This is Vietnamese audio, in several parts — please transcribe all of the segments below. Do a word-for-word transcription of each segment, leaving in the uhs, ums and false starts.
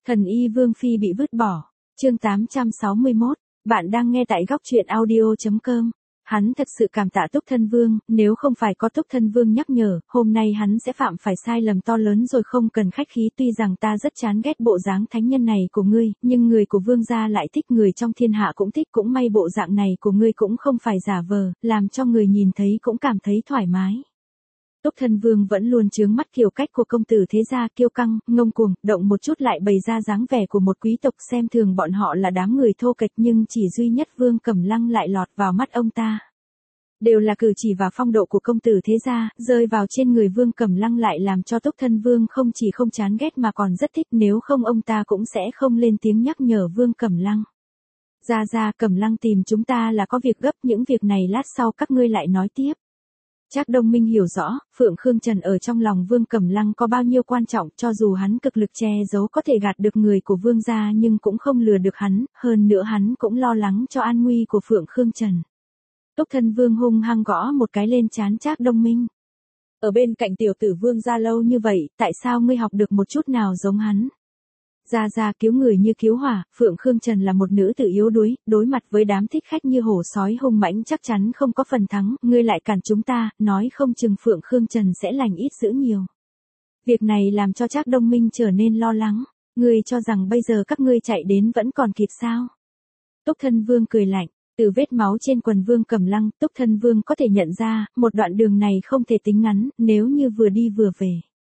Thần y Vương Phi bị vứt bỏ. Chương tám trăm sáu mươi mốt. Bạn đang nghe tại góc truyện audio chấm com. Hắn thật sự cảm tạ Túc Thân Vương, nếu không phải có Túc Thân Vương nhắc nhở, hôm nay hắn sẽ phạm phải sai lầm to lớn rồi, không cần khách khí. Tuy rằng ta rất chán ghét bộ dáng thánh nhân này của ngươi, nhưng người của Vương gia lại thích, người trong thiên hạ cũng thích, cũng may bộ dạng này của ngươi cũng không phải giả vờ, làm cho người nhìn thấy cũng cảm thấy thoải mái. Túc Thân Vương vẫn luôn chướng mắt kiểu cách của công tử thế gia, kiêu căng, ngông cuồng, động một chút lại bày ra dáng vẻ của một quý tộc, xem thường bọn họ là đám người thô kệch, nhưng chỉ duy nhất Vương Cẩm Lăng lại lọt vào mắt ông ta. Đều là cử chỉ và phong độ của công tử thế gia, rơi vào trên người Vương Cẩm Lăng lại làm cho Túc Thân Vương không chỉ không chán ghét mà còn rất thích, nếu không ông ta cũng sẽ không lên tiếng nhắc nhở Vương Cẩm Lăng. Gia gia, Cẩm Lăng tìm chúng ta là có việc gấp, những việc này lát sau các ngươi lại nói tiếp. Trác Đông Minh hiểu rõ, Phượng Khương Trần ở trong lòng Vương Cẩm Lăng có bao nhiêu quan trọng, cho dù hắn cực lực che giấu có thể gạt được người của Vương gia nhưng cũng không lừa được hắn, hơn nữa hắn cũng lo lắng cho an nguy của Phượng Khương Trần. Túc Thân Vương hung hăng gõ một cái lên trán Trác Đông Minh. Ở bên cạnh tiểu tử Vương gia lâu như vậy, tại sao ngươi học được một chút nào giống hắn? Gia gia, cứu người như cứu hỏa, Phượng Khương Trần là một nữ tử yếu đuối, đối mặt với đám thích khách như hổ sói hung mãnh chắc chắn không có phần thắng, ngươi lại cản chúng ta, nói không chừng Phượng Khương Trần sẽ lành ít dữ nhiều. Việc này làm cho Trác Đông Minh trở nên lo lắng, ngươi cho rằng bây giờ các ngươi chạy đến vẫn còn kịp sao? Túc Thân Vương cười lạnh, từ vết máu trên quần Vương Cẩm Lăng, Túc Thân Vương có thể nhận ra, một đoạn đường này không thể tính ngắn, nếu như vừa đi vừa về.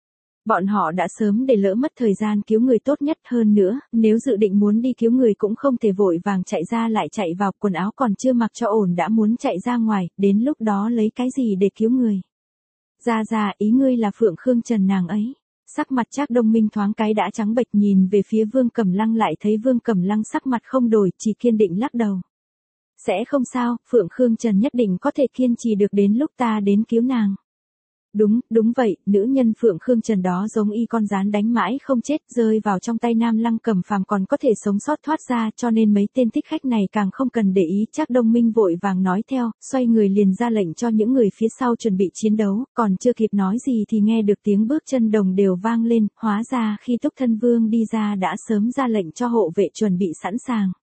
Bọn họ đã sớm để lỡ mất thời gian cứu người tốt nhất, hơn nữa, nếu dự định muốn đi cứu người cũng không thể vội vàng chạy ra lại chạy vào, quần áo còn chưa mặc cho ổn đã muốn chạy ra ngoài, đến lúc đó lấy cái gì để cứu người. Gia gia, ý ngươi là Phượng Khương Trần nàng ấy. Sắc mặt Trác Đông Minh thoáng cái đã trắng bệch, nhìn về phía Vương Cẩm Lăng lại thấy Vương Cẩm Lăng sắc mặt không đổi, chỉ kiên định lắc đầu. Sẽ không sao, Phượng Khương Trần nhất định có thể kiên trì được đến lúc ta đến cứu nàng. Đúng, đúng vậy, nữ nhân Phượng Khương Trần đó giống y con rán đánh mãi không chết, rơi vào trong tay Nam Lăng Cẩm Phàm còn có thể sống sót thoát ra, cho nên mấy tên thích khách này càng không cần để ý. Trác Đông Minh vội vàng nói theo, xoay người liền ra lệnh cho những người phía sau chuẩn bị chiến đấu, còn chưa kịp nói gì thì nghe được tiếng bước chân đồng đều vang lên, hóa ra khi Túc Thân Vương đi ra đã sớm ra lệnh cho hộ vệ chuẩn bị sẵn sàng.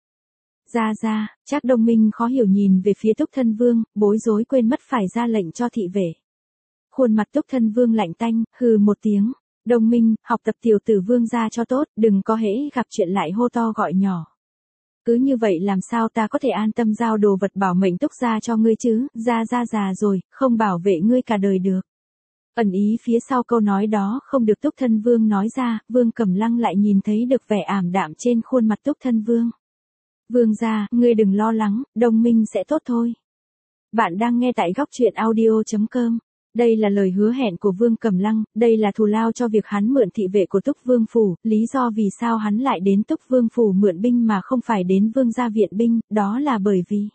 Ra ra, Trác Đông Minh khó hiểu nhìn về phía Túc Thân Vương, bối rối quên mất phải ra lệnh cho thị vệ. Khuôn mặt Túc Thân Vương lạnh tanh, hừ một tiếng, Đông Minh, học tập tiểu tử Vương gia cho tốt, đừng có hễ gặp chuyện lại hô to gọi nhỏ. Cứ như vậy làm sao ta có thể an tâm giao đồ vật bảo mệnh Túc gia cho ngươi chứ, gia gia già rồi, không bảo vệ ngươi cả đời được. Ẩn ý phía sau câu nói đó không được Túc Thân Vương nói ra, Vương Cẩm Lăng lại nhìn thấy được vẻ ảm đạm trên khuôn mặt Túc Thân Vương. Vương gia, ngươi đừng lo lắng, Đông Minh sẽ tốt thôi. Bạn đang nghe tại góc truyện audio chấm com. Đây là lời hứa hẹn của Vương Cẩm Lăng, đây là thù lao cho việc hắn mượn thị vệ của Túc Vương Phủ, lý do vì sao hắn lại đến Túc Vương Phủ mượn binh mà không phải đến Vương gia viện binh, đó là bởi vì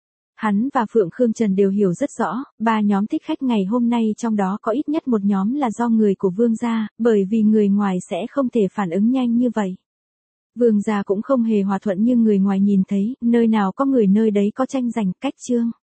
hắn và Phượng Khương Trần đều hiểu rất rõ, ba nhóm thích khách ngày hôm nay trong đó có ít nhất một nhóm là do người của Vương gia, bởi vì người ngoài sẽ không thể phản ứng nhanh như vậy. Vương gia cũng không hề hòa thuận như người ngoài nhìn thấy, nơi nào có người nơi đấy có tranh giành, cách chương.